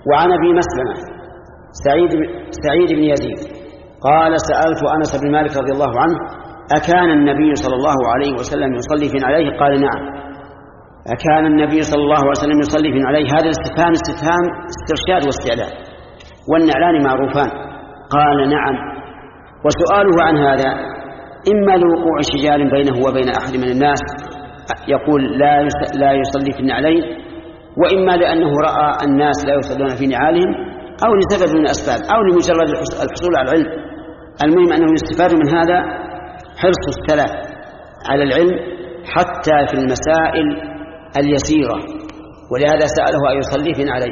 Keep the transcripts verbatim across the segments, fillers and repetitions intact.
وعن أبي مسلمة سعيد, سعيد بن يزيد قال سألت أنس بن مالك رضي الله عنه أكان النبي صلى الله عليه وسلم يصلي في عليه؟ قال نعم. أكان النبي صلى الله عليه وسلم يصلي في عليه؟ هذا الاستفهام استفهام استرشاد واستعلاء، والنعلان معروفان. قال نعم. وسؤاله عن هذا إما لوقوع شجار بينه وبين أحد من الناس يقول لا يصلي في النعلين، وإما لأنه رأى الناس لا يصلون في نعالهم، أو لسبب من الأسباب، أو لمجرد الحصول على العلم. المهم أنه يستفاد من هذا حرص السلف على العلم حتى في المسائل اليسيرة، ولهذا سأله أن يصلي في نعلين.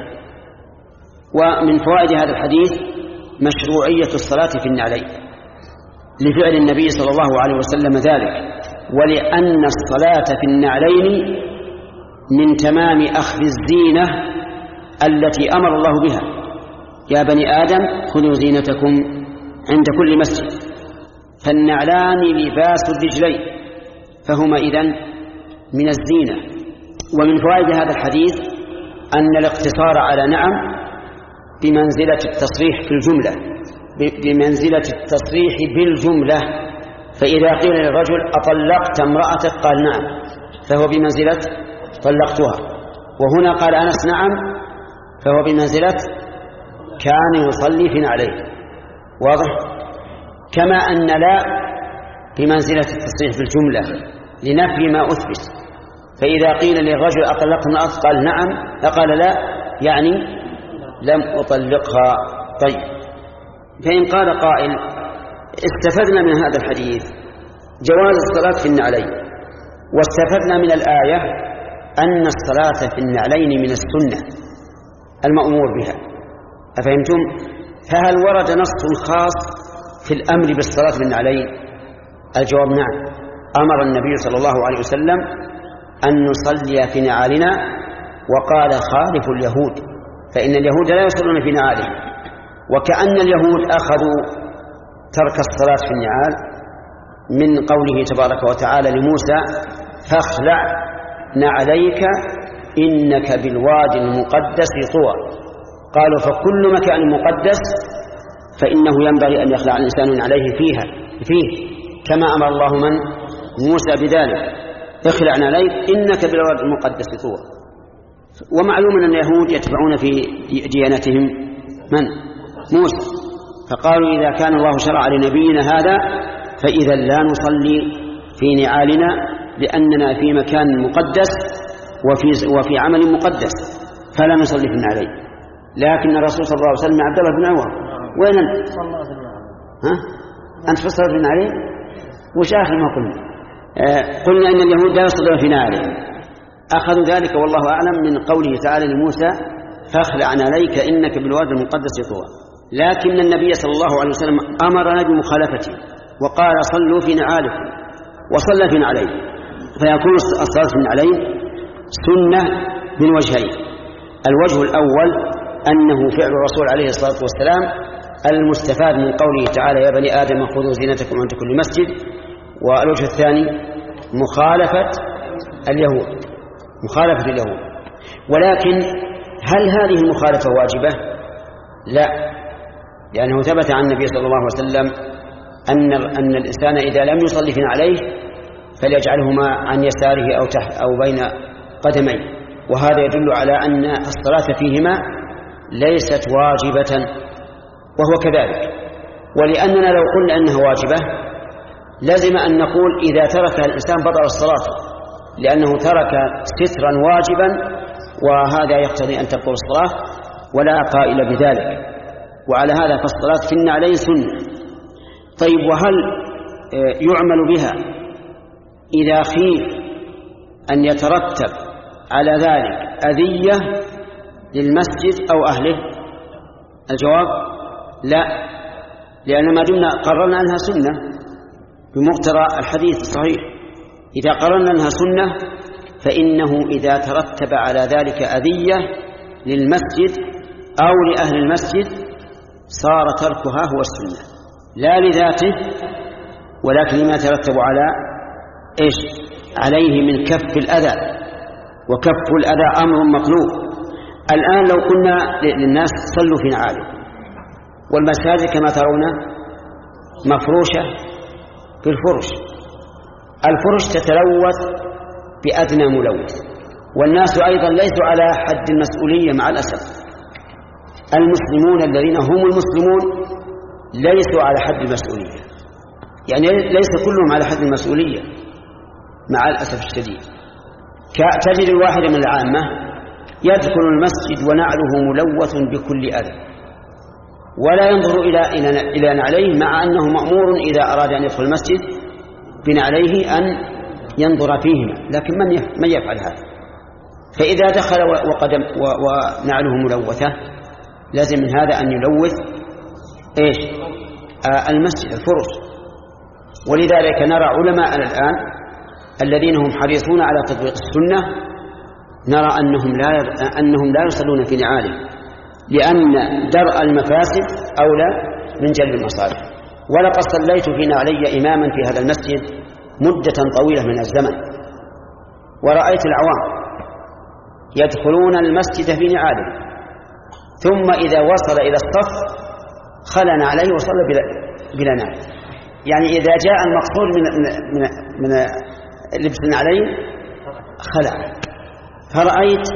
ومن فوائد هذا الحديث مشروعية الصلاة في النعلين لفعل النبي صلى الله عليه وسلم ذلك، ولأن الصلاة في النعلين من تمام أخذ الزينة التي أمر الله بها. يا بني آدم خذوا زينتكم عند كل مسجد. فالنعلان لباس الرجلين، فهما إذن من الزينة. ومن فوائد هذا الحديث أن الاقتصار على نعم بمنزلة التصريح في الجملة، بمنزلة التصريح بالجملة. فإذا قيل للرجل أطلقت امرأتك؟ قال نعم، فهو بمنزلة طلقتها. وهنا قال أنس نعم، فهو بمنزلة كان يصلي في نعليه. واضح؟ كما أن لا بمنزلة التصريح بالجملة لنفي ما أثبت. فإذا قيل للرجل أطلقت امرأتك؟ قال نعم، فقال لا، يعني لم أطلقها. طيب، فإن قال قائل استفدنا من هذا الحديث جواز الصلاة في النعلين، واستفدنا من الآية أن الصلاة في النعلين من السنة المأمور بها، أفهمتم؟ فهل ورد نص خاص في الأمر بالصلاة في النعلين؟ الجواب نعم. أمر النبي صلى الله عليه وسلم أن نصلي في نعالنا، وقال خالف اليهود، فإن اليهود لا يصلون في نعالهم. وكأن اليهود أخذوا ترك الصلاة في النعال من قوله تبارك وتعالى لموسى فاخلع نعليك إنك بالوادي المقدس طوى. قالوا فكل مكان مقدس فإنه ينبغي أن يخلع الإنسان عليه فيها فيه، كما أمر الله من موسى بذلك اخلع نعليك إنك بالوادي المقدس طوى. ومعلوم أن اليهود يتبعون في ديانتهم من؟ موسى. فقالوا إذا كان الله شرع لنبينا هذا فإذا لا نصلي في نعالنا لأننا في مكان مقدس وفي, وفي عمل مقدس، فلا نصلي في النعلين. لكن الرسول صلى الله عليه وسلم عبد الله بن عمر وين أنت؟ ها؟ أنت في الصلاة في النعلين؟ وش آخر ما قلنا؟ آه قلنا أن اليهود لا يصلون في نعالهم، أخذوا ذلك والله أعلم من قوله تعالى لموسى فاخلع نعليك إنك بالوادي المقدس طوى. لكن النبي صلى الله عليه وسلم أمرنا بمخالفته وقال صلوا في نعالكم، وصلى في نعلين. فيكون الصلاة في النعلين سنة من وجهين. الوجه الأول أنه فعل الرسول عليه الصلاة والسلام المستفاد من قوله تعالى يا بني آدم خذوا زينتكم عند كل مسجد. والوجه الثاني مخالفة اليهود، مخالفة اليهود. ولكن هل هذه المخالفة واجبة؟ لا، لأنه ثبت عن النبي صلى الله عليه وسلم أن أن الإنسان إذا لم يصلي في عليه فليجعلهما عن يساره أو تحت أو بين قدميه، وهذا يدل على أن الصلاة فيهما ليست واجبة، وهو كذلك. ولأننا لو قلنا أنها واجبة لازم أن نقول إذا تركها الإنسان بطل الصلاة، لأنه ترك سترا واجبا، وهذا يقتضي أن تبطل الصلاة ولا قائل بذلك. وعلى هذا فالصلاة في النعلين سنة. طيب، وهل يعمل بها إذا خيف أن يترتب على ذلك أذية للمسجد أو أهله؟ الجواب لا، لأن ما دمنا قررنا أنها سنة بمقتضى الحديث الصحيح. إذا قررنا أنها سنة فإنه إذا ترتب على ذلك أذية للمسجد أو لأهل المسجد صار تركها هو السنة، لا لذاته ولكن لما ترتب على إيش عليه من كف الأذى، وكف الأذى أمر مطلوب. الآن لو قلنا للناس صلوا في نعالكم، والمساجد كما ترون مفروشة بالفرش، الفرش تتلوث بأدنى ملوث، والناس أيضا ليسوا على حد المسؤولية مع الأسف. المسلمون الذين هم المسلمون ليسوا على حد المسؤولية، يعني ليس كلهم على حد المسؤولية مع الأسف الشديد. تجد الواحد من العامة يدخل المسجد ونعله ملوث بكل أذى، ولا ينظر إلى إلى نعليه، مع أنه مأمور إذا أراد أن يدخل المسجد بنعليه أن ينظر فيهما، لكن من من يفعل هذا؟ فإذا دخل وقدم ونعله ملوثة لازم من هذا أن يلوث إيش؟ آه المسجد الفرش. ولذلك نرى علماء الآن الذين هم حريصون على تطبيق السنة، نرى أنهم لا أنهم لا يصلون في نعالهم، لأن درء المفاسد أولى من جلب المصالح. ولقد صليت في نعلي إماما في هذا المسجد مدة طويلة من الزمن، ورأيت العوام يدخلون المسجد في نعالهم، ثم إذا وصل إلى الصف خلع عليه وصلى بلا, بلا نعل. يعني إذا جاء المقصود من, من, من لبس النعلين خلع. فرأيت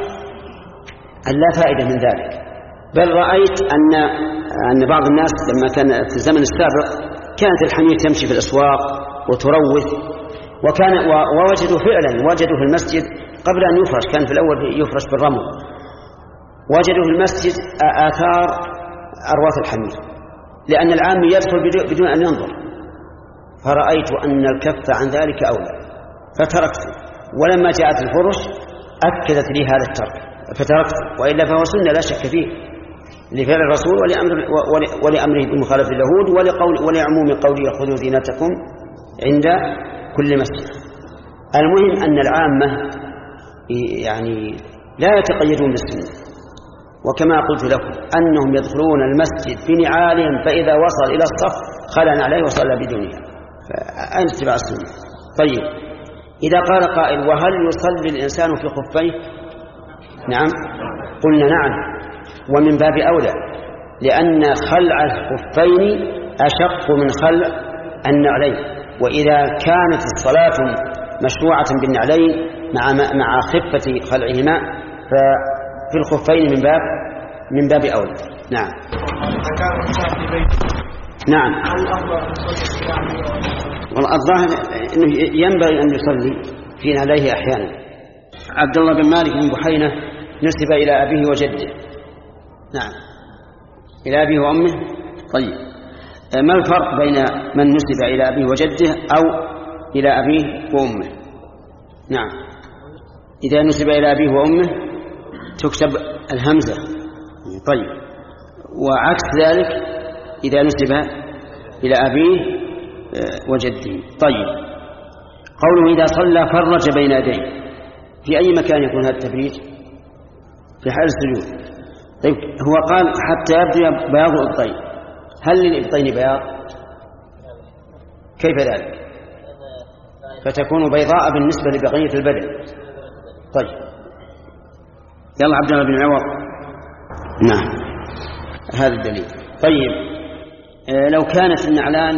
أن لا فائدة من ذلك، بل رأيت أن أن بعض الناس لما كان في الزمن السابق كانت الحمير تمشي في الأسواق وتروث، وكان ووجدوا فعلا وجدوا في المسجد قبل أن يفرش، كان في الأول يفرش بالرمل، وجدوا في المسجد آثار أرواث الحمير، لأن العام يدخل بدون أن ينظر. فرأيت أن الكف عن ذلك أولى فتركته، ولما جاءت الفرش أكدت لي هذا الترك فتركته، وإلا فهو سنة لا شك فيه لفعل الرسول ولأمر ولأمره بمخالفة اليهود ولقول ولعموم قوله خذوا زينتكم عند كل مسجد. المهم أن العامة يعني لا يتقيدون بالسنة، وكما قلت لكم أنهم يدخلون المسجد بنعالهم، فإذا وصل إلى الصف خلع عليه وصلى بدونها، فأين اتباع السنة؟ طيب، إذا قال قائل وهل يصلي الإنسان في خفيه؟ نعم، قلنا نعم، ومن باب أولى، لأن خلع الخفين أشق من خلع النعلين. وإذا كانت الصلاة مشروعة بالنعلين مع مع خفة خلعهما ففي الخفين من باب من باب أولى. نعم نعم. والظاهر أنه ينبغي أن يصلي في نعليه أحيانا. عبد الله بن مالك بن بحينة نسب إلى أبيه وجده. نعم، إلى أبيه وأمه. طيب، ما الفرق بين من نسب إلى أبيه وجده أو إلى أبيه وأمه؟ نعم، إذا نسب إلى أبيه وأمه تكتب الهمزة. طيب، وعكس ذلك إذا نسب إلى أبيه وجده. طيب، قوله إذا صلى فرج بين يديه، في أي مكان يكون هذا التفريج؟ في حال السجود. طيب، هو قال حتى يبدو بياض الإبطين، هل للإبطين بياض؟ كيف ذلك؟ فتكون بيضاء بالنسبة لبقية البدن. طيب، يلا عبد الله بن عوض. نعم، هذا الدليل. طيب، لو كانت النعلان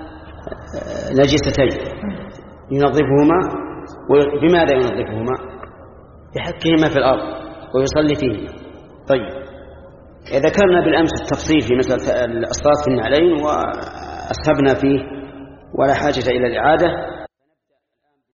نجستين ينظفهما، بماذا ينظفهما؟ يحكهما في الأرض ويصلي فيهما. طيب، ذكرنا بالأمس التفصيل في مسألة الصلاة في النعلين وأسهبنا فيه ولا حاجة إلى الإعادة،